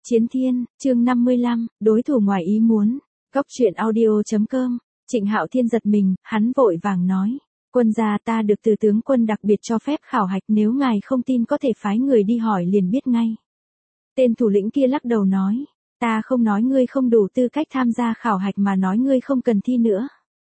Chiến Thiên, chương 55, đối thủ ngoài ý muốn. Góc truyện audio.com. Trịnh Hạo Thiên giật mình, hắn vội vàng nói. Quân gia, ta được từ tướng quân đặc biệt cho phép khảo hạch, nếu ngài không tin có thể phái người đi hỏi liền biết ngay. Tên thủ lĩnh kia lắc đầu nói. Ta không nói ngươi không đủ tư cách tham gia khảo hạch mà nói ngươi không cần thi nữa.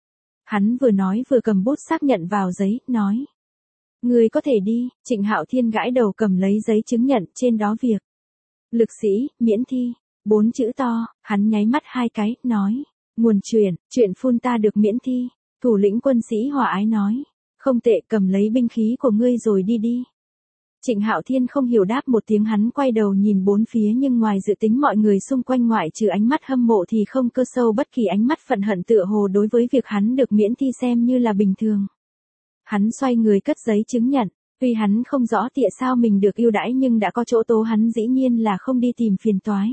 Hắn vừa nói vừa cầm bút xác nhận vào giấy, nói. Ngươi có thể đi. Trịnh Hạo Thiên gãi đầu cầm lấy giấy chứng nhận, trên đó việc. Lực sĩ, miễn thi. 4 chữ to, hắn nháy mắt 2 cái, nói. Nguồn chuyện phun ta được miễn thi. Thủ lĩnh quân sĩ hòa ái nói. Không tệ, cầm lấy binh khí của ngươi rồi đi đi. Trịnh Hạo Thiên không hiểu đáp một tiếng, hắn quay đầu nhìn bốn phía nhưng ngoài dự tính mọi người xung quanh ngoại trừ ánh mắt hâm mộ thì không cơ sâu bất kỳ ánh mắt phẫn hận tựa hồ đối với việc hắn được miễn thi xem như là bình thường. Hắn xoay người cất giấy chứng nhận. Tuy hắn không rõ tại sao mình được ưu đãi nhưng đã có chỗ tố hắn dĩ nhiên là không đi tìm phiền toái.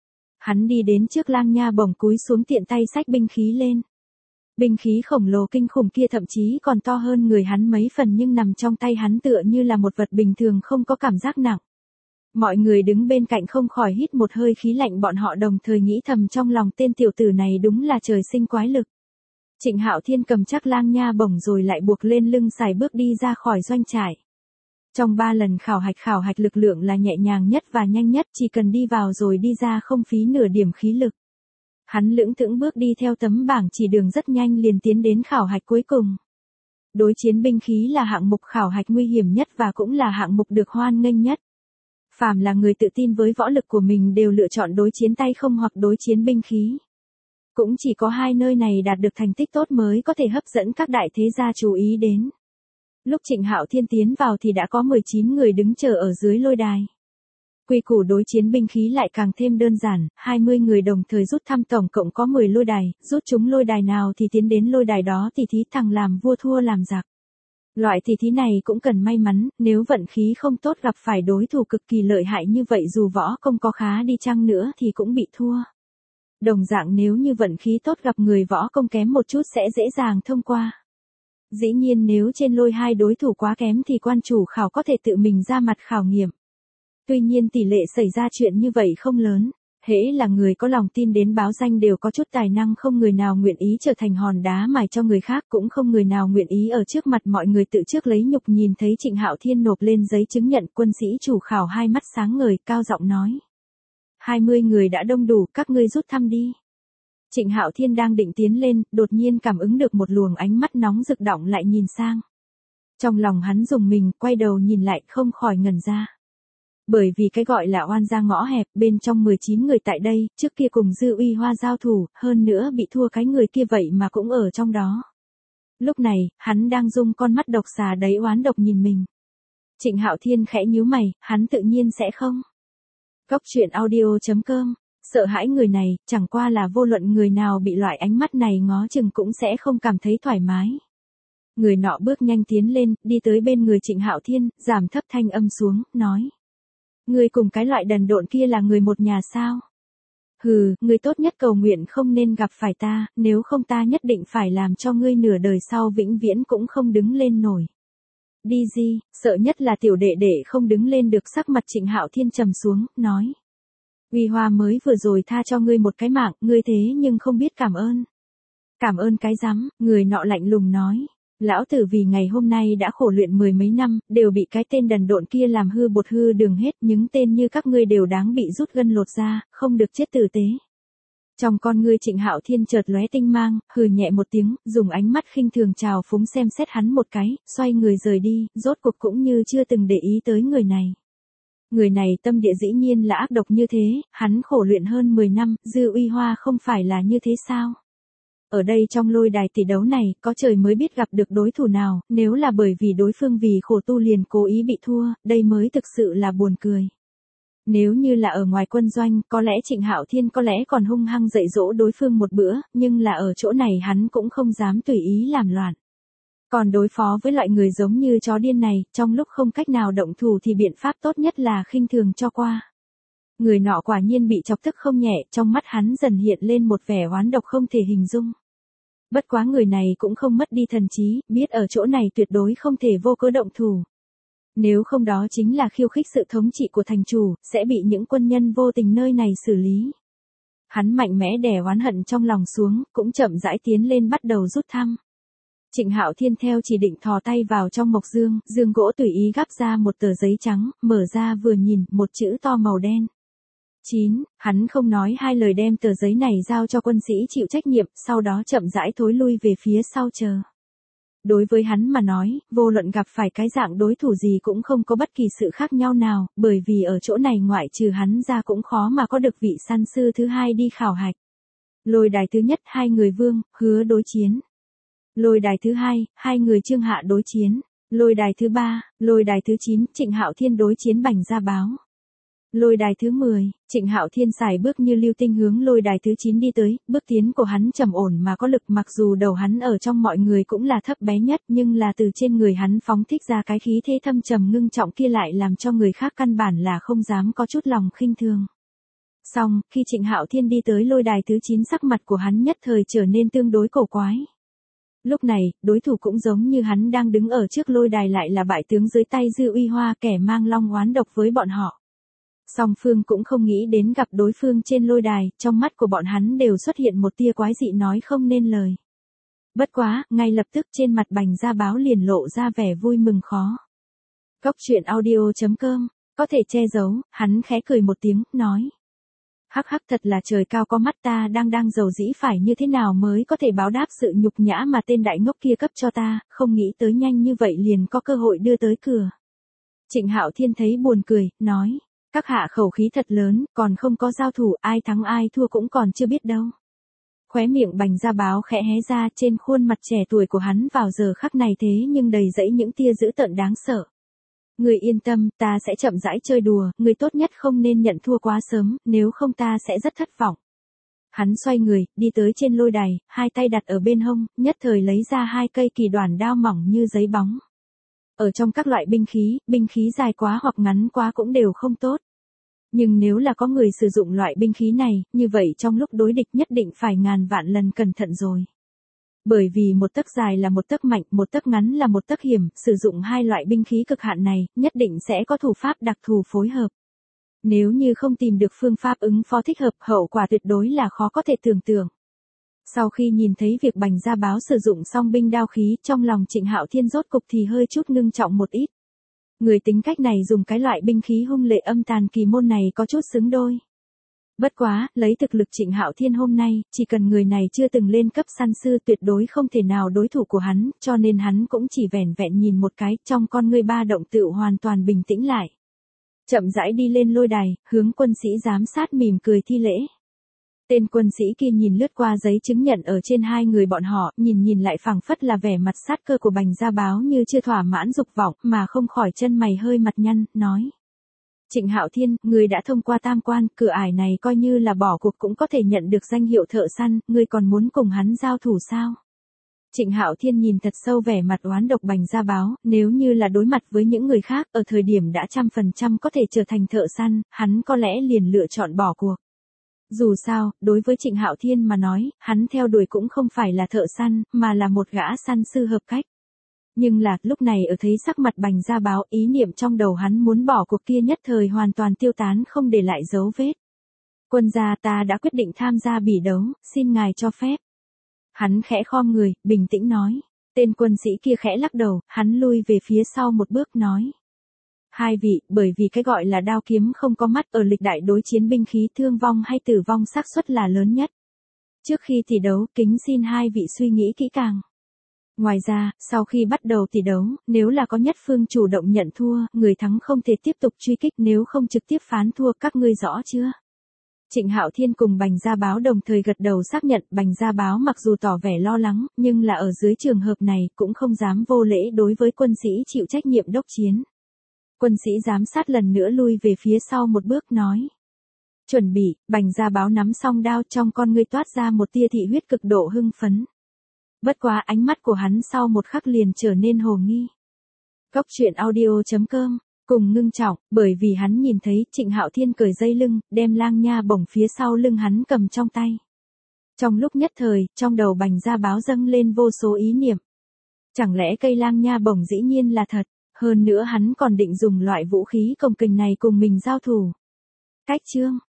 Hắn đi đến trước Lang Nha Bổng cúi xuống tiện tay xách binh khí lên. Binh khí khổng lồ kinh khủng kia thậm chí còn to hơn người hắn mấy phần nhưng nằm trong tay hắn tựa như là một vật bình thường không có cảm giác nặng. Mọi người đứng bên cạnh không khỏi hít một hơi khí lạnh, bọn họ đồng thời nghĩ thầm trong lòng tên tiểu tử này đúng là trời sinh quái lực. Trịnh Hạo Thiên cầm chắc Lang Nha Bổng rồi lại buộc lên lưng xài bước đi ra khỏi doanh trại. Trong 3 lần khảo hạch lực lượng là nhẹ nhàng nhất và nhanh nhất, chỉ cần đi vào rồi đi ra không phí nửa điểm khí lực. Hắn lững thững bước đi theo tấm bảng chỉ đường rất nhanh liền tiến đến khảo hạch cuối cùng. Đối chiến binh khí là hạng mục khảo hạch nguy hiểm nhất và cũng là hạng mục được hoan nghênh nhất. Phàm là người tự tin với võ lực của mình đều lựa chọn đối chiến tay không hoặc đối chiến binh khí. Cũng chỉ có 2 nơi này đạt được thành tích tốt mới có thể hấp dẫn các đại thế gia chú ý đến. Lúc Trịnh Hạo Thiên tiến vào thì đã có 19 người đứng chờ ở dưới lôi đài. Quy củ đối chiến binh khí lại càng thêm đơn giản, 20 người đồng thời rút thăm, tổng cộng có 10 lôi đài, rút trúng lôi đài nào thì tiến đến lôi đài đó tỉ thí, thằng làm vua thua làm giặc. Loại tỉ thí này cũng cần may mắn, nếu vận khí không tốt gặp phải đối thủ cực kỳ lợi hại như vậy dù võ công có khá đi chăng nữa thì cũng bị thua. Đồng dạng nếu như vận khí tốt gặp người võ công kém một chút sẽ dễ dàng thông qua. Dĩ nhiên nếu trên lôi 2 đối thủ quá kém thì quan chủ khảo có thể tự mình ra mặt khảo nghiệm. Tuy nhiên tỷ lệ xảy ra chuyện như vậy không lớn, hễ là người có lòng tin đến báo danh đều có chút tài năng, không người nào nguyện ý trở thành hòn đá mài cho người khác, cũng không người nào nguyện ý ở trước mặt mọi người tự trước lấy nhục. Nhìn thấy Trịnh Hạo Thiên nộp lên giấy chứng nhận, quân sĩ chủ khảo hai mắt sáng ngời, cao giọng nói. 20 người đã đông đủ, các ngươi rút thăm đi. Trịnh Hạo Thiên đang định tiến lên, đột nhiên cảm ứng được một luồng ánh mắt nóng rực đọng lại nhìn sang. Trong lòng hắn rùng mình, quay đầu nhìn lại không khỏi ngẩn ra. Bởi vì cái gọi là oan gia ngõ hẹp, bên trong 19 người tại đây, trước kia cùng Dư Uy Hoa giao thủ, hơn nữa bị thua cái người kia vậy mà cũng ở trong đó. Lúc này, hắn đang dùng con mắt độc xà đầy oán độc nhìn mình. Trịnh Hạo Thiên khẽ nhíu mày, hắn tự nhiên sẽ không. Góc truyện audio.com. Sợ hãi người này, chẳng qua là vô luận người nào bị loại ánh mắt này ngó chừng cũng sẽ không cảm thấy thoải mái. Người nọ bước nhanh tiến lên, đi tới bên người Trịnh Hạo Thiên, giảm thấp thanh âm xuống, nói. Người cùng cái loại đần độn kia là người một nhà sao? Hừ, người tốt nhất cầu nguyện không nên gặp phải ta, nếu không ta nhất định phải làm cho ngươi nửa đời sau vĩnh viễn cũng không đứng lên nổi. Đi gì, sợ nhất là tiểu đệ đệ không đứng lên được. Sắc mặt Trịnh Hạo Thiên trầm xuống, nói. Uy Hoa mới vừa rồi tha cho ngươi một cái mạng, ngươi thế nhưng không biết cảm ơn. Cảm ơn cái rắm, người nọ lạnh lùng nói. Lão tử vì ngày hôm nay đã khổ luyện 10 mấy năm, đều bị cái tên đần độn kia làm hư bột hư đường hết, những tên như các ngươi đều đáng bị rút gân lột ra, không được chết tử tế. Trong con ngươi Trịnh Hạo Thiên chợt lóe tinh mang, hừ nhẹ một tiếng, dùng ánh mắt khinh thường trào phúng xem xét hắn một cái, xoay người rời đi, rốt cuộc cũng như chưa từng để ý tới người này. Người này tâm địa dĩ nhiên là ác độc như thế, hắn khổ luyện hơn 10 năm, Dư Uy Hoa không phải là như thế sao? Ở đây trong lôi đài tỷ đấu này, có trời mới biết gặp được đối thủ nào, nếu là bởi vì đối phương vì khổ tu liền cố ý bị thua, đây mới thực sự là buồn cười. Nếu như là ở ngoài quân doanh, có lẽ Trịnh Hạo Thiên có lẽ còn hung hăng dạy dỗ đối phương một bữa, nhưng là ở chỗ này hắn cũng không dám tùy ý làm loạn. Còn đối phó với loại người giống như chó điên này, trong lúc không cách nào động thủ thì biện pháp tốt nhất là khinh thường cho qua. Người nọ quả nhiên bị chọc tức không nhẹ, trong mắt hắn dần hiện lên một vẻ oán độc không thể hình dung. Bất quá người này cũng không mất đi thần trí, biết ở chỗ này tuyệt đối không thể vô cớ động thủ. Nếu không đó chính là khiêu khích sự thống trị của thành chủ, sẽ bị những quân nhân vô tình nơi này xử lý. Hắn mạnh mẽ đè oán hận trong lòng xuống, cũng chậm rãi tiến lên bắt đầu rút thăm. Trịnh Hạo Thiên theo chỉ định thò tay vào trong mộc dương, dương gỗ tùy ý gắp ra một tờ giấy trắng, mở ra vừa nhìn, một chữ to màu đen. 9, hắn không nói hai lời đem tờ giấy này giao cho quân sĩ chịu trách nhiệm, sau đó chậm rãi thối lui về phía sau chờ. Đối với hắn mà nói, vô luận gặp phải cái dạng đối thủ gì cũng không có bất kỳ sự khác nhau nào, bởi vì ở chỗ này ngoại trừ hắn ra cũng khó mà có được vị săn sư thứ hai đi khảo hạch. Lôi đài thứ nhất hai người Vương, Hứa đối chiến. Lôi đài thứ hai, hai người Trương Hạ đối chiến. Lôi đài thứ ba, lôi đài thứ 9, Trịnh Hạo Thiên đối chiến Bành Gia Báo. Lôi đài thứ 10, Trịnh Hạo Thiên xài bước như lưu tinh hướng lôi đài thứ 9 đi tới, bước tiến của hắn trầm ổn mà có lực, mặc dù đầu hắn ở trong mọi người cũng là thấp bé nhất, nhưng là từ trên người hắn phóng thích ra cái khí thế thâm trầm ngưng trọng kia lại làm cho người khác căn bản là không dám có chút lòng khinh thường. Xong, khi Trịnh Hạo Thiên đi tới lôi đài thứ 9, sắc mặt của hắn nhất thời trở nên tương đối cổ quái. Lúc này, đối thủ cũng giống như hắn đang đứng ở trước lôi đài lại là bại tướng dưới tay Dư Uy Hoa, kẻ mang long oán độc với bọn họ. Song phương cũng không nghĩ đến gặp đối phương trên lôi đài, trong mắt của bọn hắn đều xuất hiện một tia quái dị nói không nên lời. Bất quá, ngay lập tức trên mặt Bành Gia Báo liền lộ ra vẻ vui mừng khó. Cốc truyện audio.com, có thể che giấu, hắn khẽ cười một tiếng, nói. Hắc hắc, thật là trời cao có mắt, ta đang giàu dĩ phải như thế nào mới có thể báo đáp sự nhục nhã mà tên đại ngốc kia cấp cho ta, không nghĩ tới nhanh như vậy liền có cơ hội đưa tới cửa. Trịnh Hạo Thiên thấy buồn cười, nói. Các hạ khẩu khí thật lớn, còn không có giao thủ, ai thắng ai thua cũng còn chưa biết đâu. Khóe miệng Bành Gia Báo khẽ hé ra, trên khuôn mặt trẻ tuổi của hắn vào giờ khắc này thế nhưng đầy dẫy những tia dữ tợn đáng sợ. Người yên tâm, ta sẽ chậm rãi chơi đùa, người tốt nhất không nên nhận thua quá sớm, nếu không ta sẽ rất thất vọng. Hắn xoay người, đi tới trên lôi đài, hai tay đặt ở bên hông, nhất thời lấy ra hai cây kỳ đoản đao mỏng như giấy bóng. Ở trong các loại binh khí dài quá hoặc ngắn quá cũng đều không tốt. Nhưng nếu là có người sử dụng loại binh khí này, như vậy trong lúc đối địch nhất định phải ngàn vạn lần cẩn thận rồi. Bởi vì một tấc dài là một tấc mạnh, một tấc ngắn là một tấc hiểm, sử dụng hai loại binh khí cực hạn này, nhất định sẽ có thủ pháp đặc thù phối hợp. Nếu như không tìm được phương pháp ứng phó thích hợp, hậu quả tuyệt đối là khó có thể tưởng tượng. Sau khi nhìn thấy việc Bành Gia Báo sử dụng song binh đao khí, trong lòng Trịnh Hạo Thiên rốt cục thì hơi chút ngưng trọng một ít. Người tính cách này dùng cái loại binh khí hung lệ âm tàn kỳ môn này có chút xứng đôi. Bất quá, lấy thực lực Trịnh Hạo Thiên hôm nay, chỉ cần người này chưa từng lên cấp săn sư tuyệt đối không thể nào đối thủ của hắn, cho nên hắn cũng chỉ vẻn vẹn nhìn một cái, trong con ngươi ba động tựu hoàn toàn bình tĩnh lại. Chậm rãi đi lên lôi đài, hướng quân sĩ giám sát mỉm cười thi lễ. Tên quân sĩ kia nhìn lướt qua giấy chứng nhận ở trên hai người bọn họ, nhìn lại phảng phất là vẻ mặt sát cơ của Bành Gia Báo như chưa thỏa mãn dục vọng, mà không khỏi chân mày hơi mặt nhăn, nói. Trịnh Hạo Thiên, người đã thông qua tam quan, cửa ải này coi như là bỏ cuộc cũng có thể nhận được danh hiệu thợ săn, người còn muốn cùng hắn giao thủ sao? Trịnh Hạo Thiên nhìn thật sâu vẻ mặt oán độc Bành Gia Báo, nếu như là đối mặt với những người khác, ở thời điểm đã 100% có thể trở thành thợ săn, hắn có lẽ liền lựa chọn bỏ cuộc. Dù sao, đối với Trịnh Hạo Thiên mà nói, hắn theo đuổi cũng không phải là thợ săn, mà là một gã săn sư hợp cách. Nhưng là, lúc này ở thấy sắc mặt Bành Gia Báo, ý niệm trong đầu hắn muốn bỏ cuộc kia nhất thời hoàn toàn tiêu tán không để lại dấu vết. Quân gia, ta đã quyết định tham gia bỉ đấu, xin ngài cho phép. Hắn khẽ khom người, bình tĩnh nói. Tên quân sĩ kia khẽ lắc đầu, hắn lui về phía sau một bước nói. Hai vị, bởi vì cái gọi là đao kiếm không có mắt, ở lịch đại đối chiến binh khí thương vong hay tử vong xác suất là lớn nhất. Trước khi thi đấu, kính xin hai vị suy nghĩ kỹ càng. Ngoài ra, sau khi bắt đầu thi đấu, nếu là có nhất phương chủ động nhận thua, người thắng không thể tiếp tục truy kích, nếu không trực tiếp phán thua, các ngươi rõ chưa? Trịnh Hạo Thiên cùng Bành Gia Báo đồng thời gật đầu xác nhận. Bành Gia Báo mặc dù tỏ vẻ lo lắng, nhưng là ở dưới trường hợp này cũng không dám vô lễ đối với quân sĩ chịu trách nhiệm đốc chiến. Quân sĩ giám sát lần nữa lui về phía sau một bước nói. Chuẩn bị, Bành Gia Báo nắm song đao, trong con ngươi toát ra một tia thị huyết cực độ hưng phấn. Bất quá ánh mắt của hắn sau một khắc liền trở nên hồ nghi. Cốc truyện audio.com, cùng ngưng trọng, bởi vì hắn nhìn thấy Trịnh Hạo Thiên cởi dây lưng, đem lang nha bổng phía sau lưng hắn cầm trong tay. Trong lúc nhất thời, trong đầu Bành Gia Báo dâng lên vô số ý niệm. Chẳng lẽ cây lang nha bổng dĩ nhiên là thật? Hơn nữa hắn còn định dùng loại vũ khí cồng kềnh này cùng mình giao thủ. Cách chương